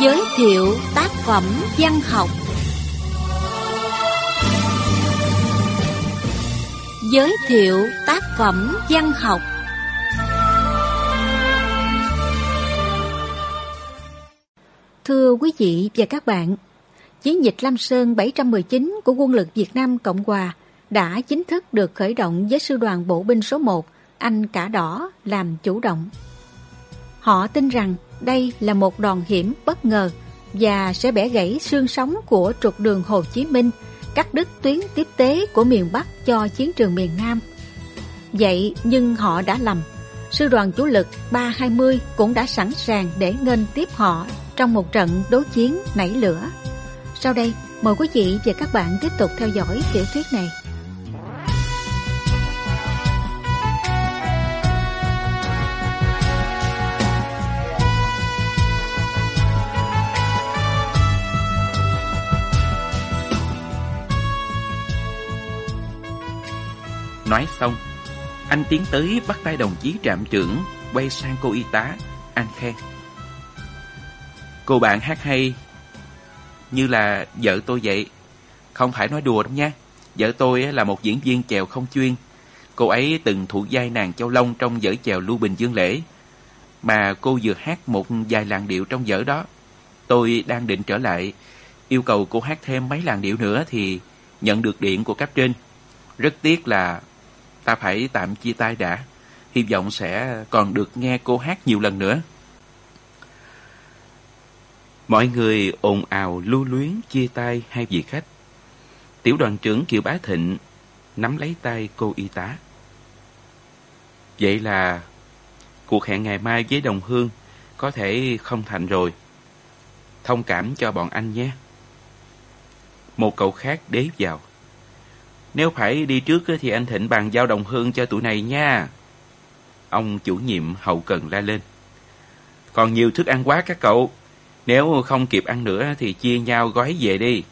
Giới thiệu tác phẩm văn học. Giới thiệu tác phẩm văn học. Thưa quý vị và các bạn, chiến dịch Lam Sơn 719 của quân lực Việt Nam Cộng Hòa đã chính thức được khởi động với sư đoàn bộ binh số 1, anh Cả Đỏ, làm chủ động. Họ tin rằng đây là một đòn hiểm bất ngờ và sẽ bẻ gãy xương sống của trục đường Hồ Chí Minh, cắt đứt tuyến tiếp tế của miền Bắc cho chiến trường miền Nam. Vậy nhưng họ đã lầm. Sư đoàn chủ lực 320 cũng đã sẵn sàng để nghênh tiếp họ trong một trận đối chiến nảy lửa. Sau đây, mời quý vị và các bạn tiếp tục theo dõi tiểu thuyết này. Nói xong, anh tiến tới bắt tay đồng chí trạm trưởng, quay sang cô y tá, anh khen: "Cô bạn hát hay như là vợ tôi vậy. Không phải nói đùa đâu nha. Vợ tôi là một diễn viên chèo không chuyên. Cô ấy từng thụ vai nàng Châu Long trong vở chèo Lưu Bình Dương Lễ. Mà cô vừa hát một vài làn điệu trong vở đó. Tôi đang định trở lại, yêu cầu cô hát thêm mấy làn điệu nữa thì nhận được điện của cấp trên. Rất tiếc là ta phải tạm chia tay đã. Hy vọng sẽ còn được nghe cô hát nhiều lần nữa." Mọi người ồn ào lưu luyến chia tay hai vị khách. Tiểu đoàn trưởng Kiều Bá Thịnh nắm lấy tay cô y tá: "Vậy là cuộc hẹn ngày mai với đồng hương có thể không thành rồi. Thông cảm cho bọn anh nhé." Một cậu khác đế vào: "Nếu phải đi trước thì anh Thịnh bàn giao đồng hương cho tụi này nha." Ông chủ nhiệm hậu cần la lên: "Còn nhiều thức ăn quá các cậu. Nếu không kịp ăn nữa thì chia nhau gói về đi."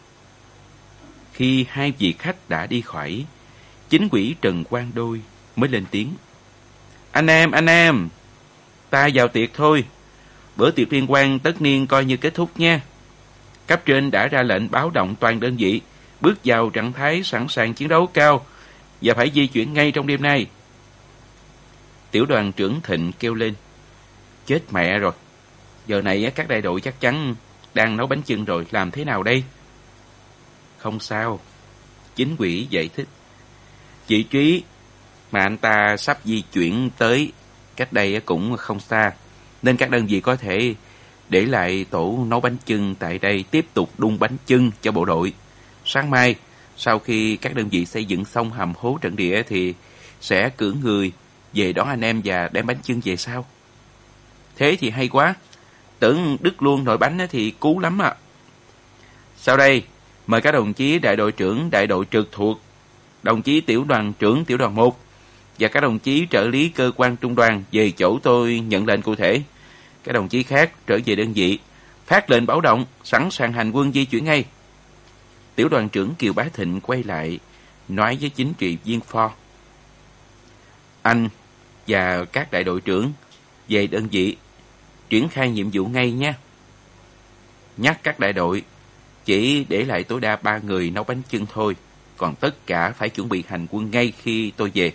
Khi hai vị khách đã đi khỏi, chính ủy Trần Quang Đôi mới lên tiếng: Anh em, ta vào tiệc thôi. Bữa tiệc liên quan tất niên coi như kết thúc nha. Cấp trên đã ra lệnh báo động toàn đơn vị bước vào trạng thái sẵn sàng chiến đấu cao và phải di chuyển ngay trong đêm nay." Tiểu đoàn trưởng Thịnh kêu lên: "Chết mẹ rồi. Giờ này các đại đội chắc chắn đang nấu bánh chưng rồi, làm thế nào đây?" "Không sao," chính ủy giải thích. "Vị trí mà anh ta sắp di chuyển tới cách đây cũng không xa, nên các đơn vị có thể để lại tổ nấu bánh chưng tại đây tiếp tục đun bánh chưng cho bộ đội. Sáng mai, sau khi các đơn vị xây dựng xong hầm hố trận địa thì sẽ cử người về đón anh em và đem bánh chưng về sau." "Thế thì hay quá. Tưởng đứt luôn nồi bánh thì cứu lắm ạ." "Sau đây, mời các đồng chí đại đội trưởng, đại đội trực thuộc, đồng chí tiểu đoàn trưởng tiểu đoàn 1 và các đồng chí trợ lý cơ quan trung đoàn về chỗ tôi nhận lệnh cụ thể. Các đồng chí khác trở về đơn vị, phát lệnh báo động, sẵn sàng hành quân di chuyển ngay." Tiểu đoàn trưởng Kiều Bá Thịnh quay lại, nói với chính trị viên Pho: "Anh và các đại đội trưởng về đơn vị, triển khai nhiệm vụ ngay nhé. Nhắc các đại đội, chỉ để lại tối đa 3 người nấu bánh chưng thôi, còn tất cả phải chuẩn bị hành quân ngay khi tôi về."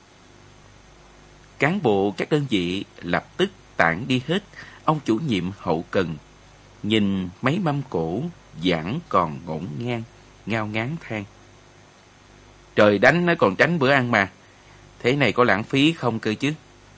Cán bộ các đơn vị lập tức tản đi hết. Ông chủ nhiệm hậu cần nhìn mấy mâm cỗ vẫn còn ngổn ngang, ngao ngán than: "Trời đánh nó còn tránh bữa ăn mà. Thế này có lãng phí không cơ chứ?"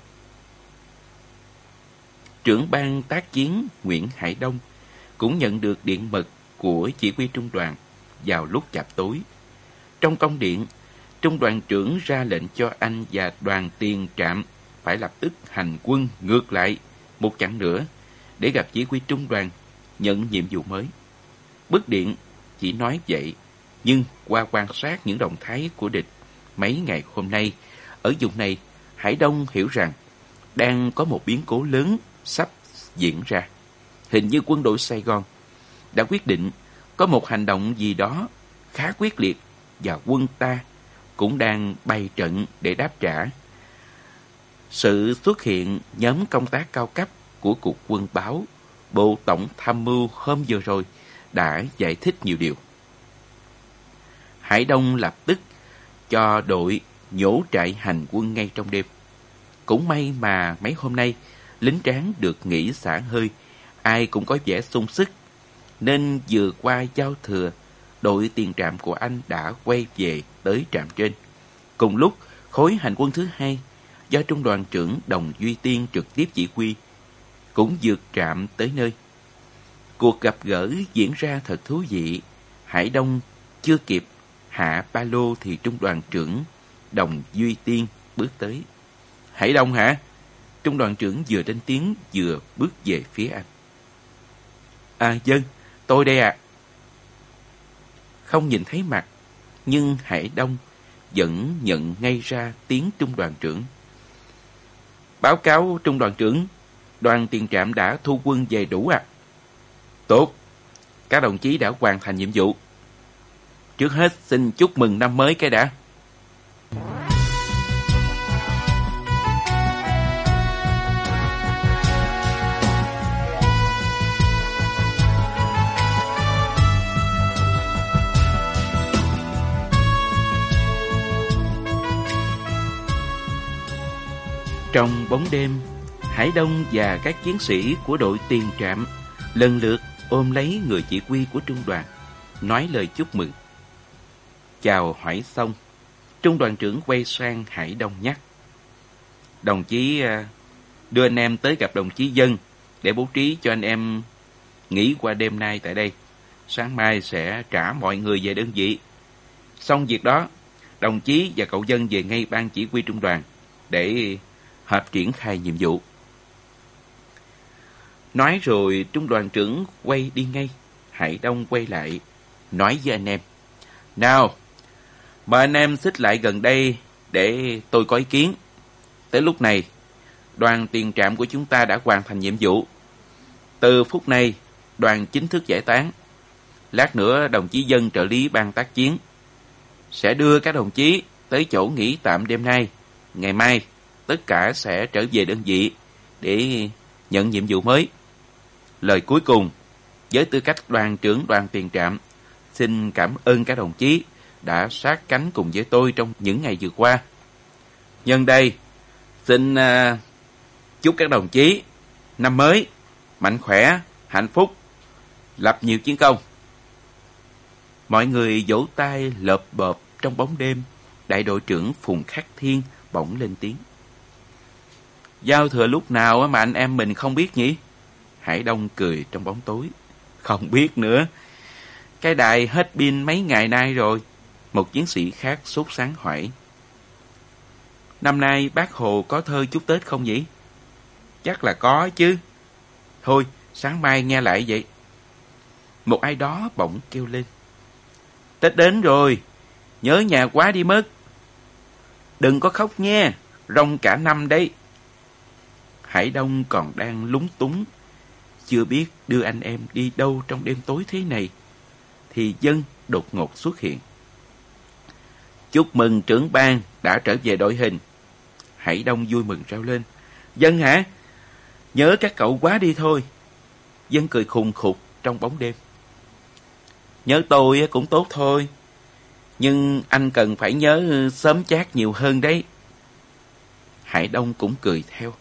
Trưởng ban tác chiến Nguyễn Hải Đông cũng nhận được điện mật của chỉ huy trung đoàn vào lúc chạp tối. Trong công điện, trung đoàn trưởng ra lệnh cho anh và đoàn tiền trạm phải lập tức hành quân ngược lại một chặng nữa để gặp chỉ huy trung đoàn nhận nhiệm vụ mới. Bức điện chỉ nói vậy, nhưng qua quan sát những động thái của địch mấy ngày hôm nay ở vùng này, Hải Đông hiểu rằng đang có một biến cố lớn sắp diễn ra. Hình như quân đội Sài Gòn đã quyết định có một hành động gì đó khá quyết liệt và quân ta cũng đang bày trận để đáp trả. Sự xuất hiện nhóm công tác cao cấp của Cục Quân báo Bộ Tổng Tham mưu hôm vừa rồi đã giải thích nhiều điều. Hải Đông lập tức cho đội nhổ trại hành quân ngay trong đêm. Cũng may mà mấy hôm nay lính tráng được nghỉ xả hơi, ai cũng có vẻ sung sức, nên vừa qua giao thừa, đội tiền trạm của anh đã quay về tới trạm trên. Cùng lúc, khối hành quân thứ hai do trung đoàn trưởng Đồng Duy Tiên trực tiếp chỉ huy cũng vượt trạm tới nơi. Cuộc gặp gỡ diễn ra thật thú vị. Hải Đông chưa kịp hạ ba lô thì trung đoàn trưởng Đồng Duy Tiên bước tới. Hải Đông hả? Trung đoàn trưởng vừa lên tiếng vừa bước về phía anh. À dân, tôi đây ạ. Không nhìn thấy mặt, nhưng Hải Đông vẫn nhận ngay ra tiếng trung đoàn trưởng. Báo cáo trung đoàn trưởng, đoàn tiền trạm đã thu quân về đủ ạ. Tốt, các đồng chí đã hoàn thành nhiệm vụ. Trước hết xin chúc mừng năm mới cái đã. Trong bóng đêm, Hải Đông và các chiến sĩ của đội tiền trạm lần lượt ôm lấy người chỉ huy của trung đoàn, nói lời chúc mừng. Chào hỏi xong, trung đoàn trưởng quay sang Hải Đông nhắc: Đồng chí đưa anh em tới gặp đồng chí Dân để bố trí cho anh em nghỉ qua đêm nay tại đây. Sáng mai sẽ trả mọi người về đơn vị. Xong việc đó, đồng chí và cậu Dân về ngay ban chỉ huy trung đoàn để họp triển khai nhiệm vụ. Nói rồi trung đoàn trưởng quay đi ngay. Hải Đông quay lại nói với anh em: Nào, mời anh em xích lại gần đây để tôi có ý kiến. Tới lúc này, đoàn tiền trạm của chúng ta đã hoàn thành nhiệm vụ. Từ phút này, đoàn chính thức giải tán. Lát nữa đồng chí Dân trợ lý ban tác chiến sẽ đưa các đồng chí tới chỗ nghỉ tạm đêm nay. Ngày mai, tất cả sẽ trở về đơn vị để nhận nhiệm vụ mới. Lời cuối cùng, với tư cách đoàn trưởng đoàn tiền trạm, xin cảm ơn các đồng chí đã sát cánh cùng với tôi trong những ngày vừa qua. Nhân đây, xin chúc các đồng chí năm mới mạnh khỏe, hạnh phúc, lập nhiều chiến công. Mọi người vỗ tay lợp bợp trong bóng đêm. Đại đội trưởng Phùng Khắc Thiên bỗng lên tiếng: Giao thừa lúc nào mà anh em mình không biết nhỉ? Hải Đông cười trong bóng tối: Không biết nữa. Cái đài hết pin mấy ngày nay rồi. Một chiến sĩ khác sốt sắng hỏi: Năm nay bác Hồ có thơ chúc Tết không nhỉ? Chắc là có chứ. Thôi, sáng mai nghe lại vậy. Một ai đó bỗng kêu lên: Tết đến rồi, nhớ nhà quá đi mất. Đừng có khóc nha, rong cả năm đấy. Hải Đông còn đang lúng túng, chưa biết đưa anh em đi đâu trong đêm tối thế này, thì Dân đột ngột xuất hiện. Chúc mừng trưởng ban đã trở về đội hình. Hải Đông vui mừng reo lên: Dân hả? Nhớ các cậu quá đi thôi. Dân cười khùng khục trong bóng đêm: Nhớ tôi cũng tốt thôi, nhưng anh cần phải nhớ sớm chát nhiều hơn đấy. Hải Đông cũng cười theo: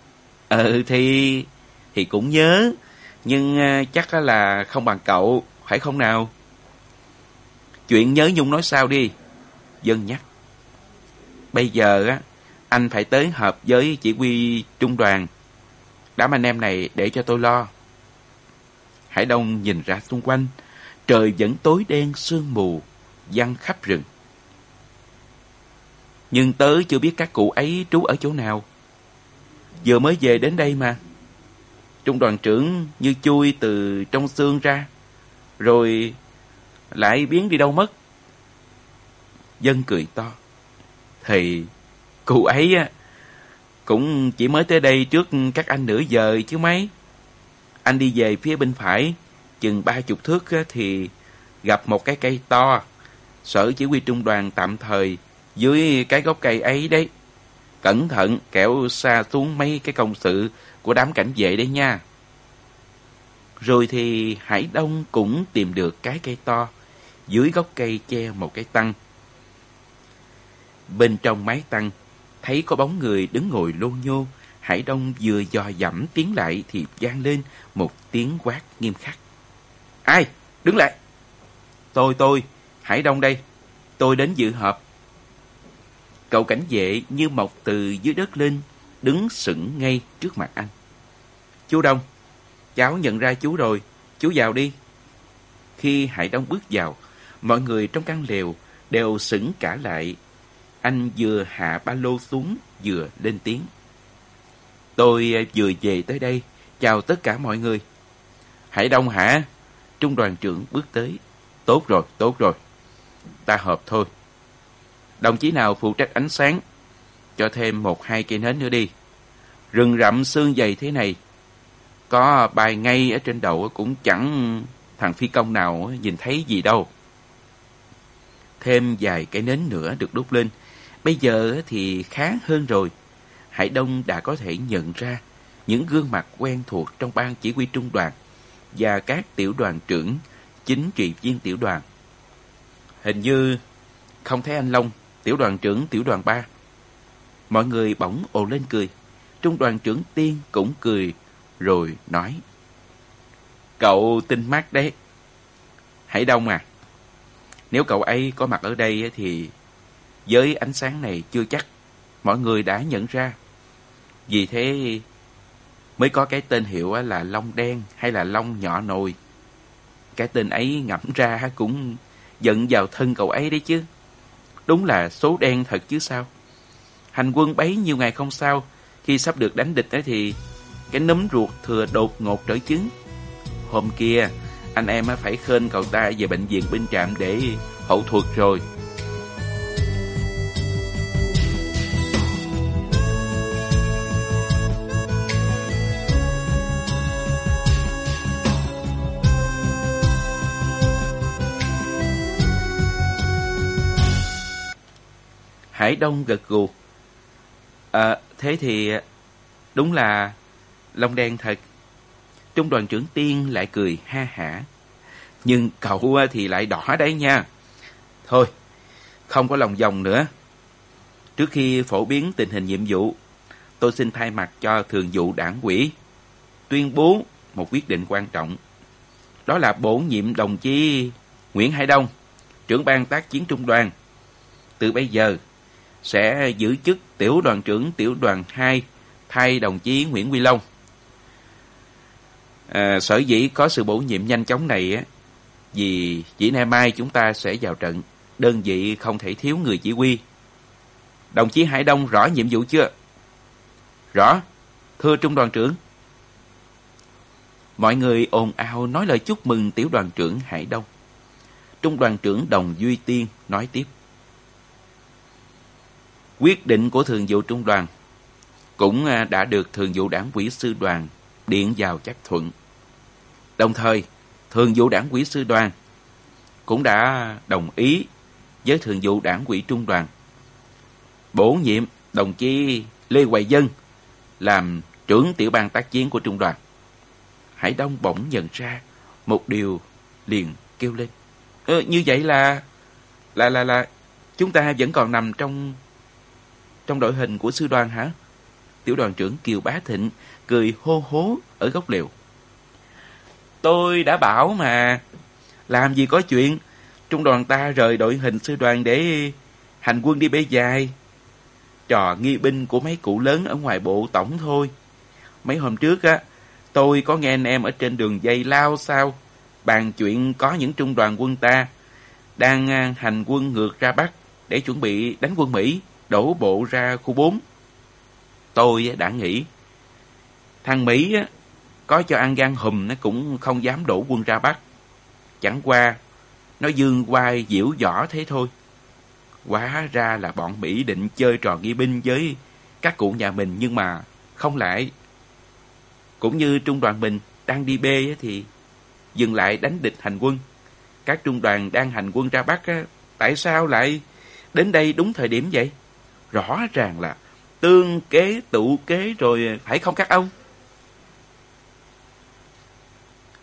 Thì cũng nhớ, nhưng chắc là không bằng cậu, phải không nào? Chuyện nhớ nhung nói sao đi. Dân nhắc: Bây giờ anh phải tới họp với chỉ huy trung đoàn. Đám anh em này để cho tôi lo. Hải Đông nhìn ra xung quanh, trời vẫn tối đen sương mù giăng khắp rừng. Nhưng tớ chưa biết các cụ ấy trú ở chỗ nào. Vừa mới về đến đây mà. Trung đoàn trưởng như chui từ trong xương ra, rồi lại biến đi đâu mất. Dân cười to: Thì cụ ấy cũng chỉ mới tới đây trước các anh nửa giờ chứ mấy. Anh đi về phía bên phải chừng 30 thước thì gặp một cái cây to. Sở chỉ huy trung đoàn tạm thời dưới cái gốc cây ấy đấy. Cẩn thận kẻo sa xuống mấy cái công sự của đám cảnh vệ đấy nha. Rồi thì Hải Đông cũng tìm được cái cây to, dưới gốc cây che một cái tăng. Bên trong mái tăng, thấy có bóng người đứng ngồi lô nhô. Hải Đông vừa dò dẫm tiến lại thì vang lên một tiếng quát nghiêm khắc. Ai? Đứng lại! Tôi, Hải Đông đây. Tôi đến dự họp. Cậu cảnh vệ như mọc từ dưới đất lên, đứng sững ngay trước mặt anh. Chú Đông, cháu nhận ra chú rồi, chú vào đi. Khi Hải Đông bước vào, mọi người trong căn lều đều sững cả lại. Anh vừa hạ ba lô xuống, vừa lên tiếng. Tôi vừa về tới đây, chào tất cả mọi người. Hải Đông hả? Trung đoàn trưởng bước tới. Tốt rồi. Ta họp thôi. Đồng chí nào phụ trách ánh sáng? Cho thêm 1-2 cây nến nữa đi. Rừng rậm sương dày thế này, có bài ngay ở trên đầu cũng chẳng thằng phi công nào nhìn thấy gì đâu. Thêm vài cây nến nữa được đốt lên. Bây giờ thì khá hơn rồi. Hải Đông đã có thể nhận ra những gương mặt quen thuộc trong ban chỉ huy trung đoàn và các tiểu đoàn trưởng, chính trị viên tiểu đoàn. Hình như không thấy anh Long, tiểu đoàn trưởng tiểu đoàn 3. Mọi người bỗng ồ lên cười. Trung đoàn trưởng Tiên cũng cười rồi nói. Cậu tinh mắt đấy. Hải Đông à, nếu cậu ấy có mặt ở đây thì với ánh sáng này chưa chắc mọi người đã nhận ra. Vì thế mới có cái tên hiệu là Long Đen hay là Long Nhỏ Nồi. Cái tên ấy ngẫm ra cũng giận vào thân cậu ấy đấy chứ. Đúng là số đen thật chứ sao. Hành quân bấy nhiêu ngày không sao, khi sắp được đánh địch ấy thì cái núm ruột thừa đột ngột trở chứng. Hôm kia anh em phải khênh cậu ta về bệnh viện binh trạm để hậu thuật rồi. Hải Đông gật gù. Thế thì đúng là Long Đen thật. Trung đoàn trưởng Tiên lại cười ha hả. Nhưng cậu thì lại đỏ đấy nha. Thôi, không có lòng vòng nữa. Trước khi phổ biến tình hình nhiệm vụ, tôi xin thay mặt cho thường vụ đảng ủy tuyên bố một quyết định quan trọng. Đó là bổ nhiệm đồng chí Nguyễn Hải Đông, trưởng ban tác chiến trung đoàn. Từ bây giờ sẽ giữ chức tiểu đoàn trưởng tiểu đoàn 2 thay đồng chí Nguyễn Huy Long. Sở dĩ có sự bổ nhiệm nhanh chóng này á, vì chỉ ngày mai chúng ta sẽ vào trận, đơn vị không thể thiếu người chỉ huy. Đồng chí Hải Đông rõ nhiệm vụ chưa? Rõ, thưa trung đoàn trưởng. Mọi người ồn ào nói lời chúc mừng tiểu đoàn trưởng Hải Đông. Trung đoàn trưởng Đồng Duy Tiên nói tiếp. Quyết định của thường vụ trung đoàn cũng đã được thường vụ đảng ủy sư đoàn điện vào chấp thuận. Đồng thời, thường vụ đảng ủy sư đoàn cũng đã đồng ý với thường vụ đảng ủy trung đoàn bổ nhiệm đồng chí Lê Hoài Dân làm trưởng tiểu ban tác chiến của trung đoàn. Hải Đông bỗng nhận ra một điều, liền kêu lên. Như vậy là chúng ta vẫn còn nằm trong đội hình của sư đoàn hả? Tiểu đoàn trưởng Kiều Bá Thịnh cười hô hố ở góc lều. Tôi đã bảo mà, làm gì có chuyện trung đoàn ta rời đội hình sư đoàn để hành quân đi bê dài. Trò nghi binh của mấy cụ lớn ở ngoài bộ tổng thôi. Mấy hôm trước á, tôi có nghe anh em ở trên đường dây lao sao bàn chuyện có những trung đoàn quân ta đang hành quân ngược ra Bắc để chuẩn bị đánh quân Mỹ đổ bộ ra khu 4. Tôi đã nghĩ thằng Mỹ có cho ăn gan hùm nó cũng không dám đổ quân ra Bắc. Chẳng qua nó dương oai diễu võ thế thôi. Hóa ra là bọn Mỹ định chơi trò nghi binh với các cụ nhà mình, nhưng mà không lại. Cũng như trung đoàn mình đang đi bê thì dừng lại đánh địch hành quân. Các trung đoàn đang hành quân ra Bắc tại sao lại đến đây đúng thời điểm vậy? Rõ ràng là tương kế tụ kế rồi phải không các ông?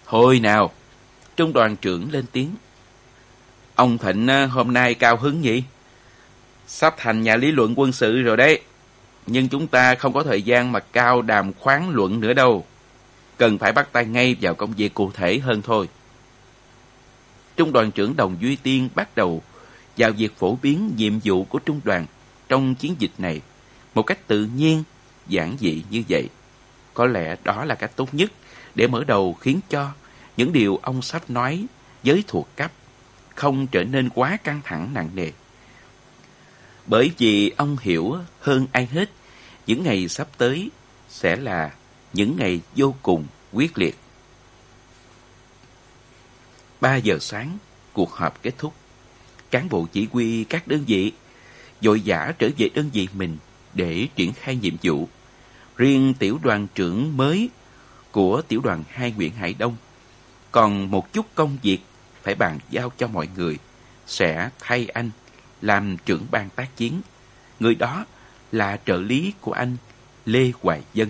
Thôi nào, trung đoàn trưởng lên tiếng. Ông Thịnh hôm nay cao hứng nhỉ? Sắp thành nhà lý luận quân sự rồi đấy. Nhưng chúng ta không có thời gian mà cao đàm khoáng luận nữa đâu. Cần phải bắt tay ngay vào công việc cụ thể hơn thôi. Trung đoàn trưởng Đồng Duy Tiên bắt đầu vào việc phổ biến nhiệm vụ của trung đoàn trong chiến dịch này một cách tự nhiên, giản dị như vậy. Có lẽ đó là cách tốt nhất để mở đầu khiến cho những điều ông sắp nói với thuộc cấp không trở nên quá căng thẳng nặng nề. Bởi vì ông hiểu hơn ai hết, những ngày sắp tới sẽ là những ngày vô cùng quyết liệt. 3 giờ sáng, cuộc họp kết thúc. Cán bộ chỉ huy các đơn vị vội vã trở về đơn vị mình để triển khai nhiệm vụ. Riêng tiểu đoàn trưởng mới của tiểu đoàn 2 Nguyễn Hải Đông còn một chút công việc phải bàn giao cho mọi người, sẽ thay anh làm trưởng ban tác chiến. Người đó là trợ lý của anh Lê Hoài Dân.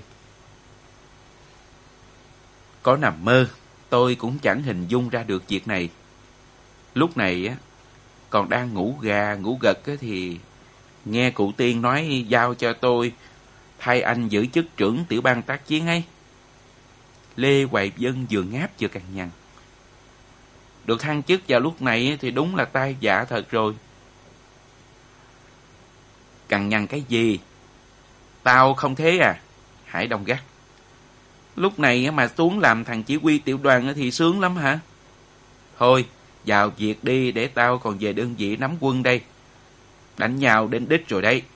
Có nằm mơ, tôi cũng chẳng hình dung ra được việc này. Lúc này còn đang ngủ gà ngủ gật thì nghe cụ Tiên nói giao cho tôi thay anh giữ chức trưởng tiểu ban tác chiến ấy. Lê Hoài Dân vừa ngáp vừa cằn nhằn. Được thăng chức vào lúc này thì đúng là tai vạ thật rồi. Cằn nhằn cái gì? Tao không thế à? Hải Đông gắt. Lúc này mà xuống làm thằng chỉ huy tiểu đoàn thì sướng lắm hả? Thôi, vào việc đi để tao còn về đơn vị nắm quân đây. Đánh nhau đến đích rồi đấy.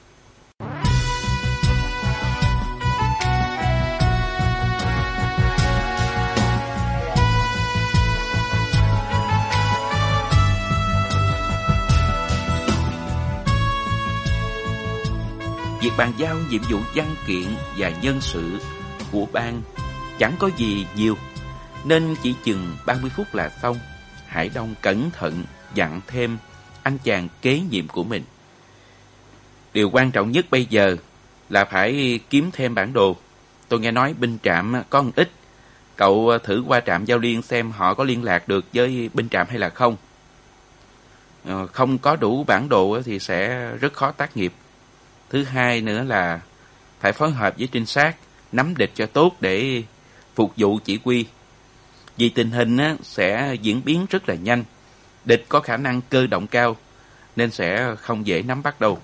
Việc bàn giao nhiệm vụ văn kiện và nhân sự của ban chẳng có gì nhiều, nên chỉ chừng 30 phút là xong. Hải Đông cẩn thận dặn thêm anh chàng kế nhiệm của mình. Điều quan trọng nhất bây giờ là phải kiếm thêm bản đồ. Tôi nghe nói binh trạm có một ít. Cậu thử qua trạm Giao Liên xem họ có liên lạc được với binh trạm hay là không. Không có đủ bản đồ thì sẽ rất khó tác nghiệp. Thứ hai nữa là phải phối hợp với trinh sát, nắm địch cho tốt để phục vụ chỉ huy. Vì tình hình sẽ diễn biến rất là nhanh. Địch có khả năng cơ động cao, nên sẽ không dễ nắm bắt đâu.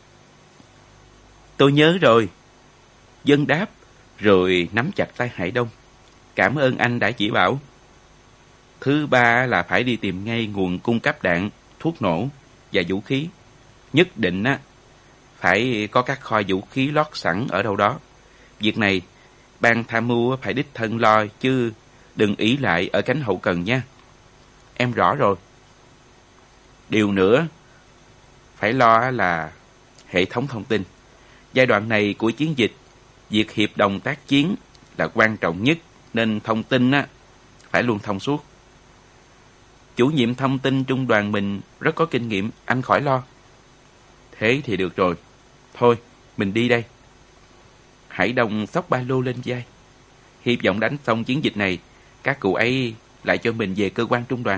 Tôi nhớ rồi. Dân đáp, rồi nắm chặt tay Hải Đông. Cảm ơn anh đã chỉ bảo. Thứ ba là phải đi tìm ngay nguồn cung cấp đạn, thuốc nổ và vũ khí. Nhất định phải có các kho vũ khí lót sẵn ở đâu đó. Việc này, ban tham mưu phải đích thân lo, chứ đừng ỷ lại ở cánh hậu cần nha. Em rõ rồi. Điều nữa, phải lo là hệ thống thông tin. Giai đoạn này của chiến dịch, việc hiệp đồng tác chiến là quan trọng nhất, nên thông tin phải luôn thông suốt. Chủ nhiệm thông tin trung đoàn mình rất có kinh nghiệm, anh khỏi lo. Thế thì được rồi. Thôi, mình đi đây. Hải Đông xốc ba lô lên vai. Hy vọng đánh xong chiến dịch này, các cụ ấy lại cho mình về cơ quan trung đoàn.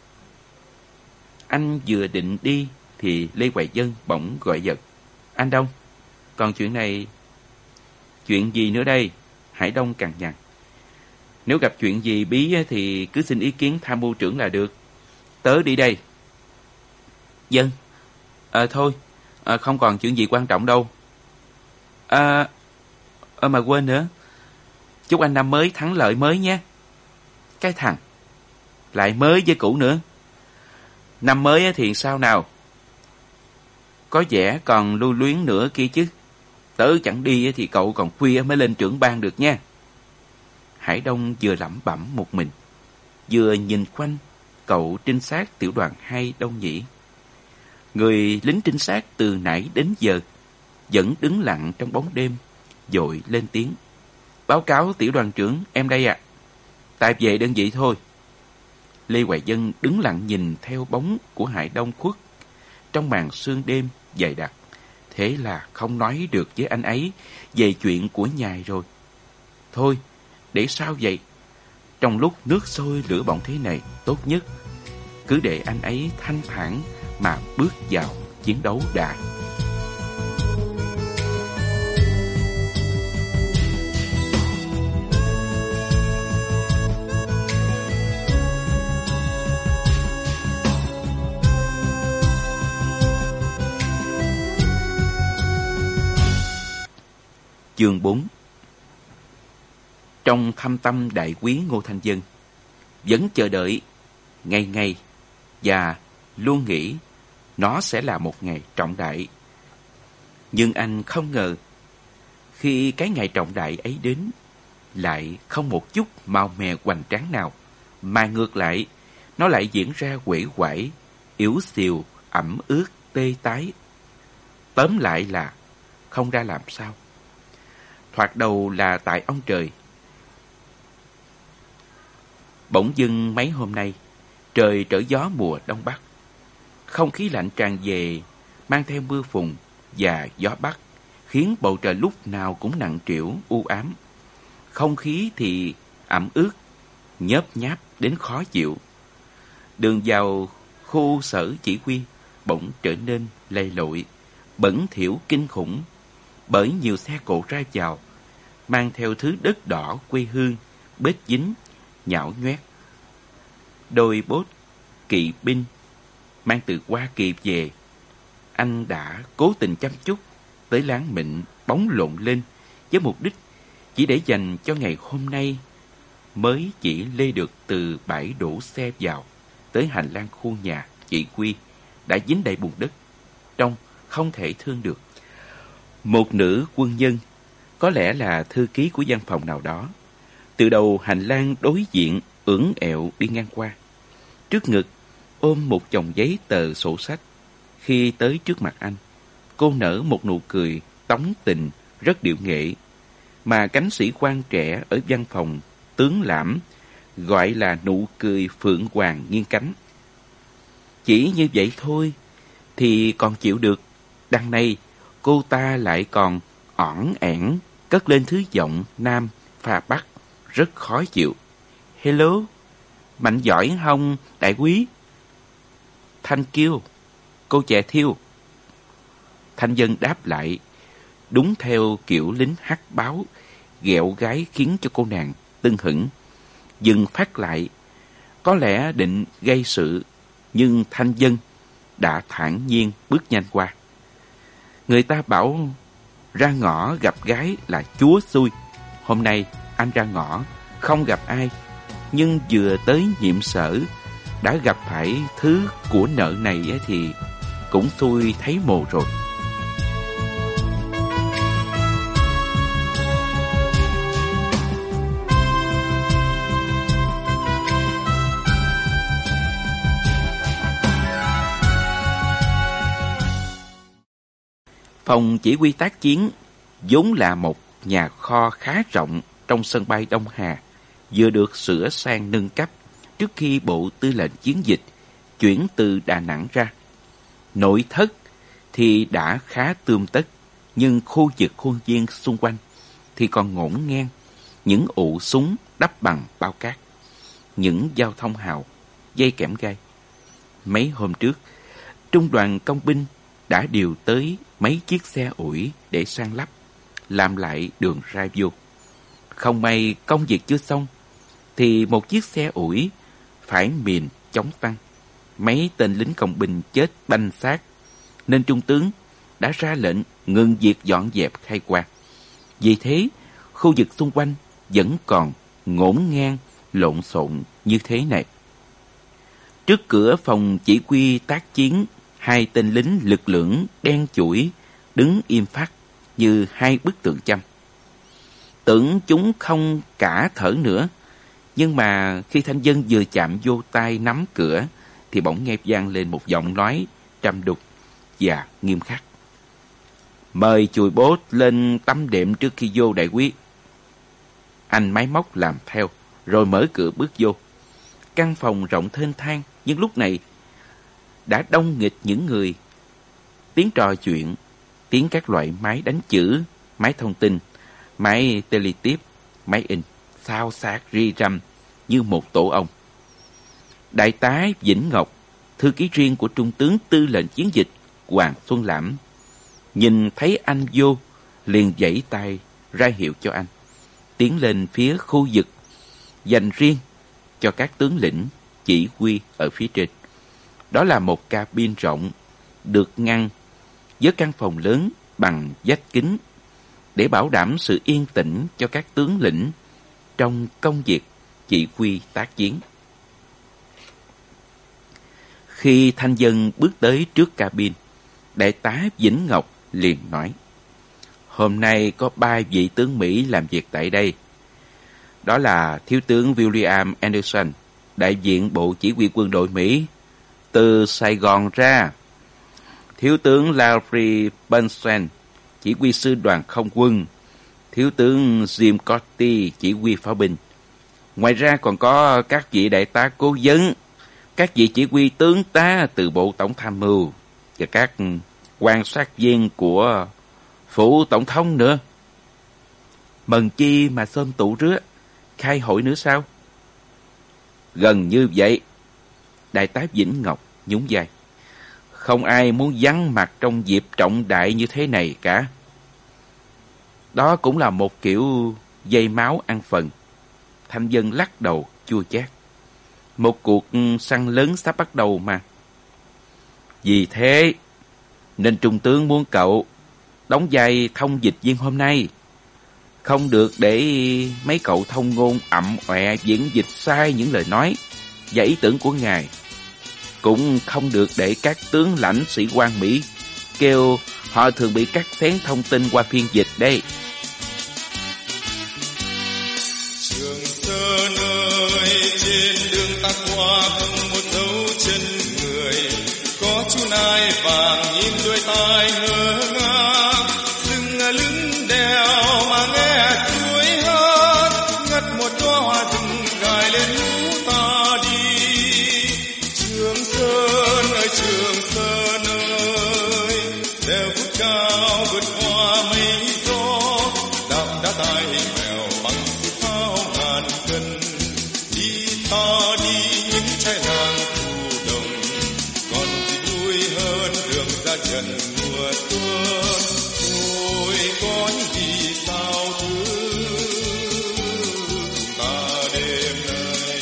Anh vừa định đi thì Lê Hoài Dân bỗng gọi giật. Anh Đông, còn chuyện này... Chuyện gì nữa đây? Hải Đông cằn nhằn. Nếu gặp chuyện gì bí thì cứ xin ý kiến tham mưu trưởng là được. Tớ đi đây. Dân. Thôi, không còn chuyện gì quan trọng đâu. Mà quên nữa. Chúc anh năm mới thắng lợi mới nhé. Cái thằng lại mới với cũ nữa. Năm mới thì sao nào? Có vẻ còn lưu luyến nữa kia chứ. Tớ chẳng đi thì cậu còn khuya mới lên trưởng ban được nha. Hải Đông vừa lẩm bẩm một mình, vừa nhìn quanh cậu trinh sát tiểu đoàn 2 đâu nhỉ. Người lính trinh sát từ nãy đến giờ vẫn đứng lặng trong bóng đêm, vội lên tiếng. Báo cáo tiểu đoàn trưởng, em đây ạ. Ta về đơn vị thôi. Lê Hoài Dân đứng lặng nhìn theo bóng của Hải Đông khuất trong màn sương đêm dày đặc. Thế là không nói được với anh ấy về chuyện của nhài rồi. Thôi, để sao vậy? trong lúc nước sôi lửa bỏng thế này, tốt nhất cứ để anh ấy thanh thản mà bước vào chiến đấu đã. Chương 4. Trong thâm tâm đại quý Ngô Thanh Vân vẫn chờ đợi ngày ngày và luôn nghĩ nó sẽ là một ngày trọng đại. Nhưng anh không ngờ khi cái ngày trọng đại ấy đến lại không một chút màu mè hoành tráng nào, mà ngược lại nó lại diễn ra uể oải, yếu xìu, ẩm ướt, tê tái. Tóm lại là không ra làm sao. Thoạt đầu là tại ông trời. Bỗng dưng mấy hôm nay, trời trở gió mùa Đông Bắc. Không khí lạnh tràn về, mang theo mưa phùn và gió Bắc, khiến bầu trời lúc nào cũng nặng trĩu, u ám. Không khí thì ẩm ướt, nhớp nháp đến khó chịu. Đường vào khu sở chỉ huy bỗng trở nên lầy lội, bẩn thỉu kinh khủng, bởi nhiều xe cộ ra vào, mang theo thứ đất đỏ quê hương, bết dính, nhão nhoét. Đôi bốt kỵ binh mang từ Hoa Kỳ về, anh đã cố tình chăm chút tới láng mịn bóng lộn lên với mục đích chỉ để dành cho ngày hôm nay mới chỉ lê được từ bãi đổ xe vào tới hành lang khu nhà chỉ huy đã dính đầy bùn đất, trông không thể thương được. Một nữ quân nhân, có lẽ là thư ký của văn phòng nào đó, từ đầu hành lang đối diện ưỡn ẹo đi ngang qua. Trước ngực ôm một chồng giấy tờ sổ sách. Khi tới trước mặt anh, cô nở một nụ cười tống tình rất điệu nghệ, mà cánh sĩ quan trẻ ở văn phòng tướng lãm gọi là nụ cười phượng hoàng nghiêng cánh. Chỉ như vậy thôi thì còn chịu được, đằng này cô ta lại còn ỏn ẻn cất lên thứ giọng nam pha bắc rất khó chịu. Hello, mạnh giỏi không đại quý? Thank you, cô trẻ thiêu. Thanh Vân đáp lại đúng theo kiểu lính hắc báo, ghẹo gái khiến cho cô nàng tưng hửng, dừng phát lại. Có lẽ định gây sự, nhưng Thanh Vân đã thản nhiên bước nhanh qua. Người ta bảo ra ngõ gặp gái là chúa xui. Hôm nay anh ra ngõ không gặp ai, nhưng vừa tới nhiệm sở đã gặp phải thứ của nợ này thì cũng xui thấy mồ rồi. Phòng chỉ huy tác chiến vốn là một nhà kho khá rộng trong sân bay Đông Hà, vừa được sửa sang nâng cấp trước khi Bộ Tư lệnh Chiến dịch chuyển từ Đà Nẵng ra. Nội thất thì đã khá tươm tất, nhưng khu vực khuôn viên xung quanh thì còn ngổn ngang những ụ súng đắp bằng bao cát, những giao thông hào, dây kẽm gai. Mấy hôm trước, trung đoàn công binh đã điều tới mấy chiếc xe ủi để san lấp, làm lại đường ra vô. Không may công việc chưa xong, thì một chiếc xe ủi phải mìn chống tăng. Mấy tên lính công binh chết banh xác, nên trung tướng đã ra lệnh ngừng việc dọn dẹp khai quang. Vì thế, khu vực xung quanh vẫn còn ngổn ngang, lộn xộn như thế này. Trước cửa phòng chỉ huy tác chiến, hai tên lính lực lưỡng đen chủi đứng im phắt như hai bức tượng chăm. Tưởng chúng không cả thở nữa, nhưng mà khi Thanh Vân vừa chạm vô tay nắm cửa thì bỗng nghe vang lên một giọng nói trầm đục và nghiêm khắc. Mời chùi bốt lên tắm đệm trước khi vô đại quý. Anh máy móc làm theo, rồi mở cửa bước vô. Căn phòng rộng thênh thang, nhưng lúc này đã đông nghịch những người. Tiếng trò chuyện, tiếng các loại máy đánh chữ, máy thông tin, máy teletype, máy in, xao xạc ri răm, như một tổ ong. Đại tá Vĩnh Ngọc, thư ký riêng của Trung tướng Tư lệnh Chiến dịch Hoàng Xuân Lãm, nhìn thấy anh vô, liền vẫy tay ra hiệu cho anh tiến lên phía khu vực dành riêng cho các tướng lĩnh chỉ huy ở phía trên. Đó là một cabin rộng, được ngăn với căn phòng lớn bằng vách kính để bảo đảm sự yên tĩnh cho các tướng lĩnh trong công việc chỉ huy tác chiến. Khi Thanh Dân bước tới trước cabin, đại tá Vĩnh Ngọc liền nói: "Hôm nay có 3 vị tướng Mỹ làm việc tại đây. Đó là Thiếu tướng William Anderson, đại diện Bộ Chỉ huy Quân đội Mỹ, từ Sài Gòn ra; Thiếu tướng Larry Bunsen, chỉ huy sư đoàn không quân; Thiếu tướng Jim Cotty, chỉ huy pháo binh. Ngoài ra còn có các vị đại tá cố vấn, các vị chỉ huy tướng tá từ Bộ Tổng tham mưu và các quan sát viên của phủ tổng thống nữa. Mần chi mà xôm tụ rứa, khai hội nữa sao?" "Gần như vậy." Đại tá Vĩnh Ngọc nhún vai. "Không ai muốn vắng mặt trong dịp trọng đại như thế này cả. Đó cũng là một kiểu dây máu ăn phần." Thanh Dân lắc đầu chua chát. "Một cuộc săn lớn sắp bắt đầu mà. Vì thế nên Trung tướng muốn cậu đóng vai thông dịch viên hôm nay. Không được để mấy cậu thông ngôn ậm ọe diễn dịch sai những lời nói và ý tưởng của ngài. Cũng không được để các tướng lãnh sĩ quan Mỹ kêu họ thường bị cắt xén thông tin qua phiên dịch đây." Trường Sơn ơi, trên đường ta qua không một dấu chân người, có chú nai vàng nhìn đôi tai ngơ ngác, dừng lưng đèo mà nghe suối hát, ngắt một đóa hoa rừng gài lên mũ ta đi. Trường Sơn ơi, Trường Sơn ơi, đèo vút cao vượt qua mây gió, đạp đá tai mèo bằng sức pháo ngàn cân. Đi ta đi những trái nàng phù đồng, còn gì vui hơn đường ra trần mùa xuân. Ôi có những vì sao thương ta đêm nay,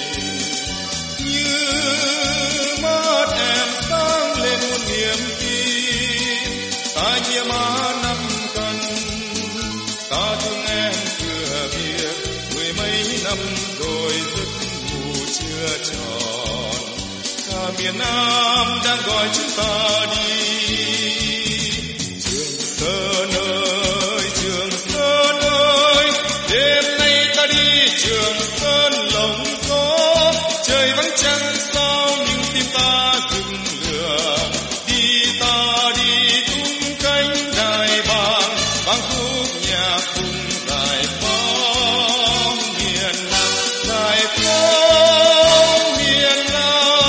như mắt em sáng lên một niềm tin. Ta nhia má năm cân, ta thương em thừa biết 10 mấy năm rồi giấc ngủ chưa tròn. Cả miền Nam đang gọi chúng ta đi. Trường Sơn ơi, Trường Sơn ơi, đêm nay ta đi Trường Sơn lộng gió. Trời vắng trăng sao nhưng tim ta rừng lửa. Đi ta đi tung cánh đài bàng, vang khúc nhạc cùng giải phóng miền Nam, giải phóng miền Nam.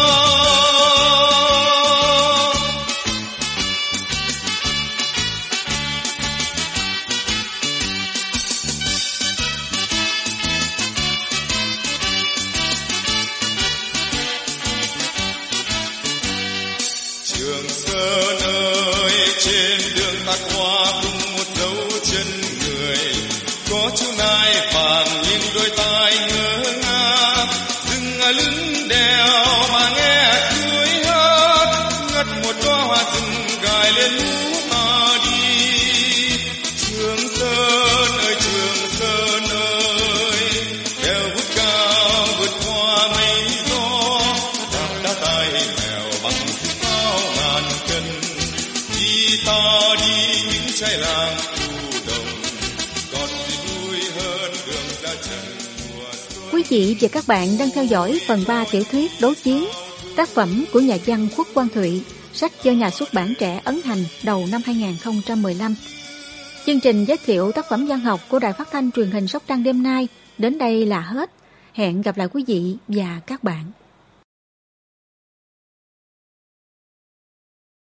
Trường Sơn ơi, trên đường ta qua cùng một dấu chân người, có chú nai vàng nhìn đôi tai ngơ ngác, dừng lưng đèo mà nghe suối hát, ngắt một đóa hoa rừng gài lên mũ ta đi. Trường Sơn ơi, Trường Sơn ơi, đèo vút cao vượt qua mây gió, đạp đá tai mèo bằng sức pháo ngàn cân. Đi ta đi những trái làng phù đồng, còn gì vui hơn đường ra trần mùa xuân. Quý vị và các bạn đang theo dõi phần 3 tiểu thuyết Đấu Chiến, tác phẩm của nhà văn Khuất Quang Thụy, sách do nhà xuất bản Trẻ ấn hành đầu năm 2015. Chương trình giới thiệu tác phẩm văn học của Đài Phát thanh Truyền hình Sóc Trăng đêm nay đến đây là hết. Hẹn gặp lại quý vị và các bạn.